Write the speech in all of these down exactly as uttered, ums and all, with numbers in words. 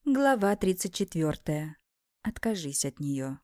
Глава тридцать четвёртая. Откажись от нее.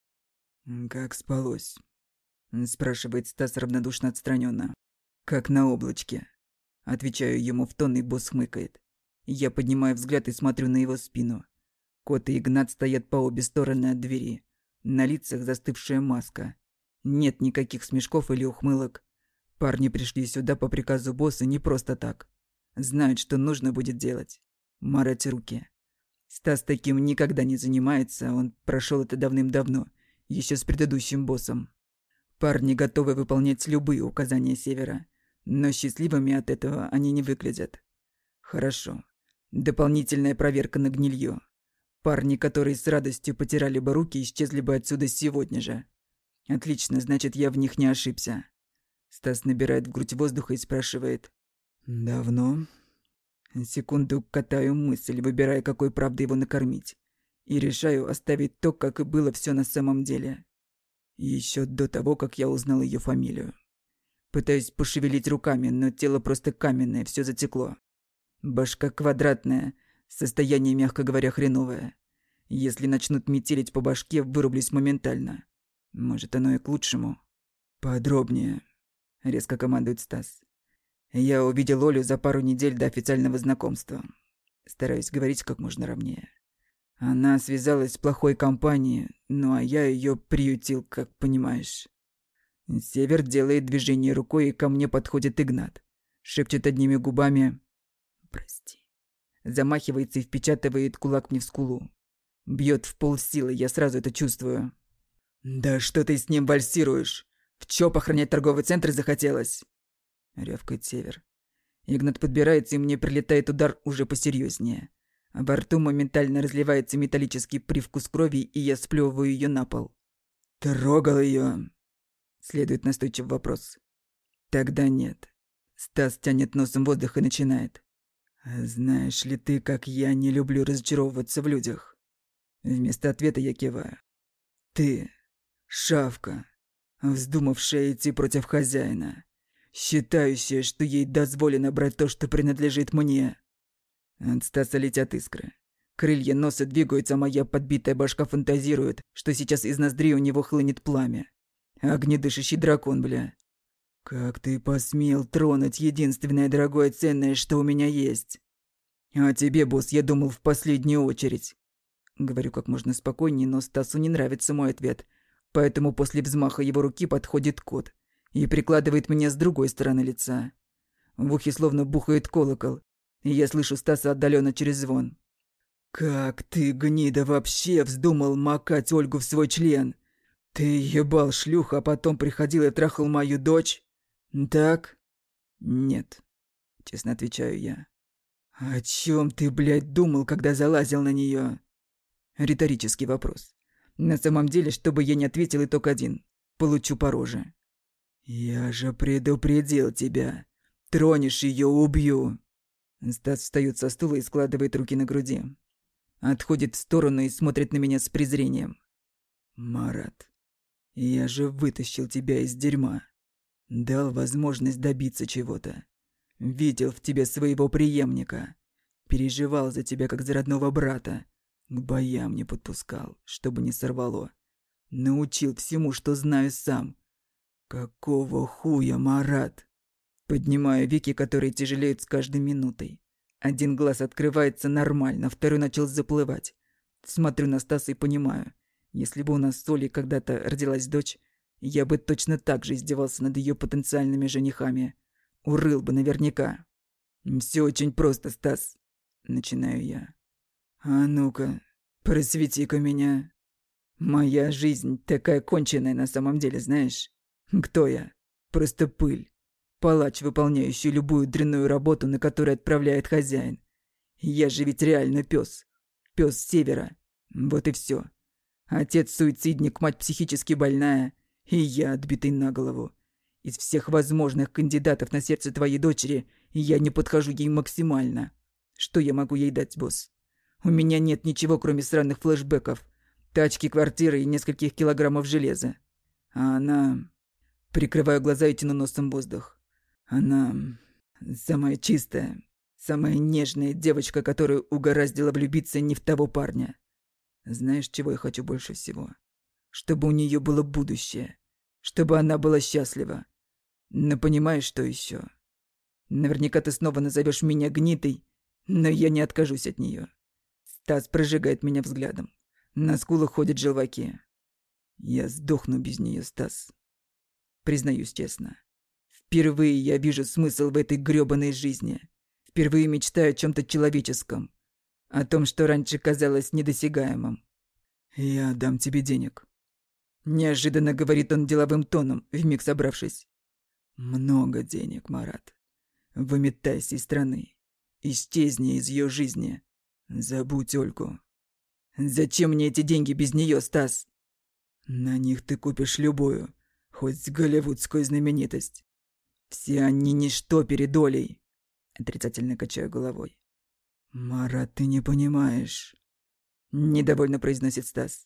«Как спалось?» — спрашивает Стас равнодушно отстраненно. «Как на облачке». Отвечаю ему в тон, и босс хмыкает. Я поднимаю взгляд и смотрю на его спину. Кот и Игнат стоят по обе стороны от двери. На лицах застывшая маска. Нет никаких смешков или ухмылок. Парни пришли сюда по приказу босса не просто так. Знают, что нужно будет делать. Марать руки. Стас таким никогда не занимается, он прошел это давным-давно, еще с предыдущим боссом. Парни готовы выполнять любые указания Севера, но счастливыми от этого они не выглядят. Хорошо. Дополнительная проверка на гнилье. Парни, которые с радостью потирали бы руки, исчезли бы отсюда сегодня же. Отлично, значит, я в них не ошибся. Стас набирает в грудь воздуха и спрашивает: «Давно?» Секунду катаю мысль, выбирая, какой правдой его накормить. И решаю оставить то, как и было все на самом деле. Еще до того, как я узнал ее фамилию. Пытаюсь пошевелить руками, но тело просто каменное, все затекло. Башка квадратная, состояние, мягко говоря, хреновое. Если начнут метелить по башке, вырублюсь моментально. Может, оно и к лучшему. «Подробнее», — резко командует Стас. Я увидел Олю за пару недель до официального знакомства. Стараюсь говорить как можно ровнее. Она связалась с плохой компанией, ну а я ее приютил, как понимаешь. Север делает движение рукой, и ко мне подходит Игнат. Шепчет одними губами: «Прости». Замахивается и впечатывает кулак мне в скулу. Бьет в полсилы, я сразу это чувствую. «Да что ты с ним вальсируешь? В ЧОП охранять торговый центр захотелось?» Рявкает Север. Игнат подбирается, и мне прилетает удар уже посерьезнее. Во рту моментально разливается металлический привкус крови, и я сплевываю ее на пол. «Трогал ее?» Следует настойчивый вопрос. «Тогда нет». Стас тянет носом воздух и начинает. «Знаешь ли ты, как я не люблю разочаровываться в людях?» Вместо ответа я киваю. «Ты, шавка, вздумавшая идти против хозяина, считающая, что ей дозволено брать то, что принадлежит мне». От Стаса летят искры. Крылья носа двигаются, а моя подбитая башка фантазирует, что сейчас из ноздрей у него хлынет пламя. Огнедышащий дракон, бля. «Как ты посмел тронуть единственное дорогое ценное, что у меня есть?» «А тебе, босс, я думал в последнюю очередь». Говорю как можно спокойнее, но Стасу не нравится мой ответ. Поэтому после взмаха его руки подходит кот и прикладывает меня с другой стороны лица. В ухе словно бухает колокол, и я слышу Стаса отдаленно через звон. «Как ты, гнида, вообще вздумал макать Ольгу в свой член? Ты ебал шлюх, а потом приходил и трахал мою дочь? Так?» «Нет», — честно отвечаю я. «О чем ты, блядь, думал, когда залазил на нее?» Риторический вопрос. На самом деле, чтобы я не ответил, итог один. Получу по роже. «Я же предупредил тебя. Тронешь ее, убью!» Стас встает со стула и складывает руки на груди. Отходит в сторону и смотрит на меня с презрением. «Марат, я же вытащил тебя из дерьма. Дал возможность добиться чего-то. Видел в тебе своего преемника. Переживал за тебя, как за родного брата. К боям не подпускал, чтобы не сорвало. Научил всему, что знаю сам. Какого хуя, Марат?» Поднимаю веки, которые тяжелеют с каждой минутой. Один глаз открывается нормально, второй начал заплывать. Смотрю на Стаса и понимаю, если бы у нас с Олей когда-то родилась дочь, я бы точно так же издевался над ее потенциальными женихами. Урыл бы наверняка. «Все очень просто, Стас», — начинаю я. «А ну-ка, просвети-ка меня. Моя жизнь такая конченая на самом деле, знаешь? Кто я? Просто пыль. Палач, выполняющий любую дрянную работу, на которую отправляет хозяин. Я же ведь реально пес. Пес Севера. Вот и все. Отец суицидник, мать психически больная, и я отбитый на голову. Из всех возможных кандидатов на сердце твоей дочери я не подхожу ей максимально. Что я могу ей дать, босс? У меня нет ничего, кроме сраных флешбеков, тачки, квартиры и нескольких килограммов железа. А она... Прикрываю глаза и тяну носом воздух. Она... самая чистая, Самая нежная девочка, которую угораздило влюбиться не в того парня. Знаешь, чего я хочу больше всего? Чтобы у нее было будущее. Чтобы она была счастлива. Но понимаешь, что еще? Наверняка ты снова назовешь меня гнитой, но я не откажусь от нее. Стас прожигает меня взглядом. На скулах ходят желваки. Я сдохну без нее, Стас. Признаюсь честно. Впервые я вижу смысл в этой грёбаной жизни. Впервые мечтаю о чем-то человеческом. О том, что раньше казалось недосягаемым. Я дам тебе денег. Неожиданно говорит он деловым тоном, вмиг собравшись. Много денег, Марат. Выметайся из страны. Исчезни из ее жизни. Забудь Ольгу. Зачем мне эти деньги без нее, Стас? На них ты купишь любую, хоть голливудскую знаменитость. Все они ничто перед Олей. Отрицательно качаю головой. Марат, ты не понимаешь. Недовольно произносит Стас.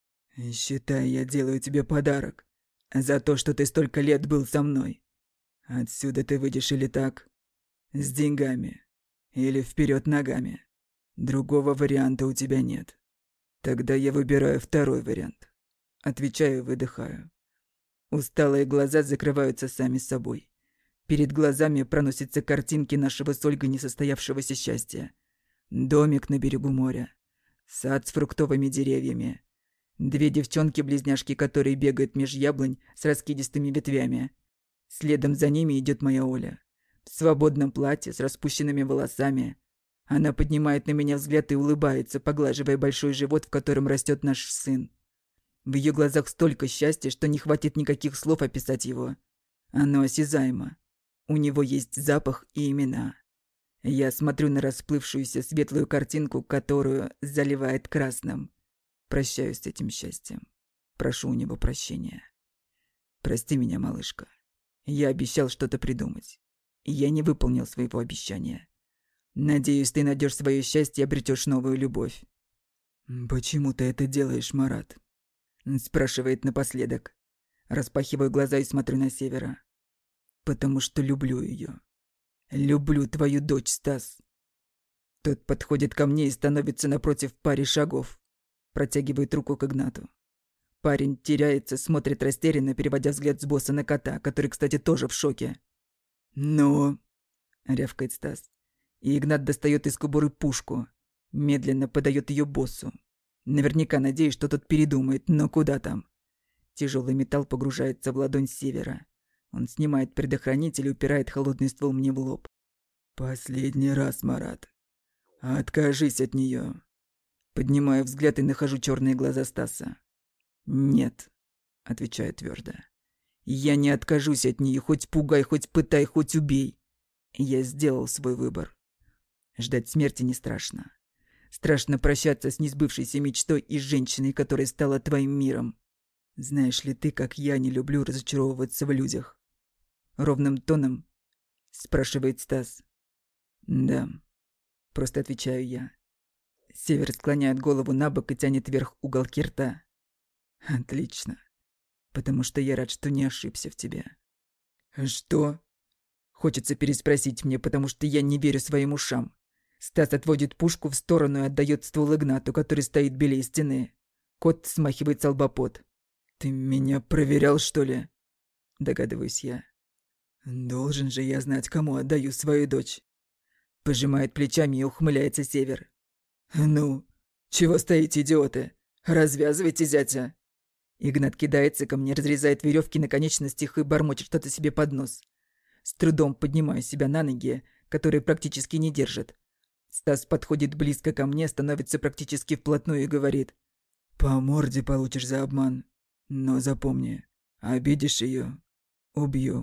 Считай, я делаю тебе подарок за то, что ты столько лет был со мной. Отсюда ты выйдешь или так, с деньгами, или вперед ногами. Другого варианта у тебя нет. Тогда я выбираю второй вариант. Отвечаю и выдыхаю. Усталые глаза закрываются сами собой. Перед глазами проносятся картинки нашего с Ольгой несостоявшегося счастья. Домик на берегу моря. Сад с фруктовыми деревьями. Две девчонки-близняшки, которые бегают меж яблонь с раскидистыми ветвями. Следом за ними идет моя Оля. В свободном платье с распущенными волосами. Она поднимает на меня взгляд и улыбается, поглаживая большой живот, в котором растет наш сын. В ее глазах столько счастья, что не хватит никаких слов описать его. Оно осязаемо. У него есть запах и имена. Я смотрю на расплывшуюся светлую картинку, которую заливает красным. Прощаюсь с этим счастьем. Прошу у него прощения. Прости меня, малышка. Я обещал что-то придумать. И я не выполнил своего обещания. Надеюсь, ты найдешь свое счастье и обретешь новую любовь. Почему ты это делаешь, Марат? Спрашивает напоследок. Распахиваю глаза и смотрю на Севера. Потому что люблю ее. Люблю твою дочь, Стас. Тот подходит ко мне и становится напротив паре шагов. Протягивает руку к Игнату. Парень теряется, смотрит растерянно, переводя взгляд с босса на кота, который, кстати, тоже в шоке. «Ну?» — рявкает Стас. И Игнат достает из кобуры пушку. Медленно подает ее боссу. Наверняка надеюсь, что тот передумает, но куда там? Тяжелый металл погружается в ладонь Севера. Он снимает предохранитель и упирает холодный ствол мне в лоб. «Последний раз, Марат. Откажись от нее». Поднимаю взгляд и нахожу черные глаза Стаса. «Нет», — отвечаю твердо. «Я не откажусь от нее, хоть пугай, хоть пытай, хоть убей. Я сделал свой выбор. Ждать смерти не страшно. Страшно прощаться с несбывшейся мечтой и женщиной, которая стала твоим миром. Знаешь ли ты, как я не люблю разочаровываться в людях?» Ровным тоном спрашивает Стас. «Да», — просто отвечаю я. Север склоняет голову на бок и тянет вверх уголки рта. «Отлично. Потому что я рад, что не ошибся в тебе». «Что?» Хочется переспросить мне, потому что я не верю своим ушам. Стас отводит пушку в сторону и отдает ствол Игнату, который стоит белее стены. Кот смахивает с лба пот. «Ты меня проверял, что ли?» Догадываюсь я. «Должен же я знать, кому отдаю свою дочь». Пожимает плечами и ухмыляется Север. «Ну, чего стоите, идиоты? Развязывайте зятя!» Игнат кидается ко мне, разрезает веревки на конечностях и бормочет что-то себе под нос. С трудом поднимаю себя на ноги, которые практически не держат. Стас подходит близко ко мне, становится практически вплотную и говорит: «По морде получишь за обман. Но запомни, обидишь ее — убью.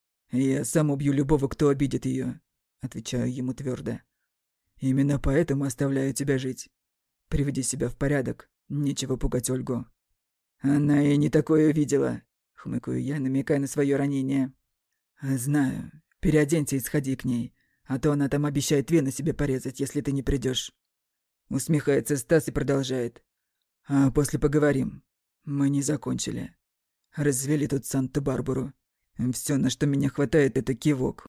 Я сам убью любого, кто обидит ее», — отвечаю ему твердо. «Именно поэтому оставляю тебя жить. Приведи себя в порядок, нечего пугать Ольгу». «Она и не такое видела», — хмыкаю я, намекая на свое ранение. «Знаю. Переоденься и сходи к ней, а то она там обещает вены себе порезать, если ты не придешь». Усмехается Стас и продолжает. «А после поговорим. Мы не закончили. Развели тут Санта-Барбару. Все, на что меня хватает, это кивок.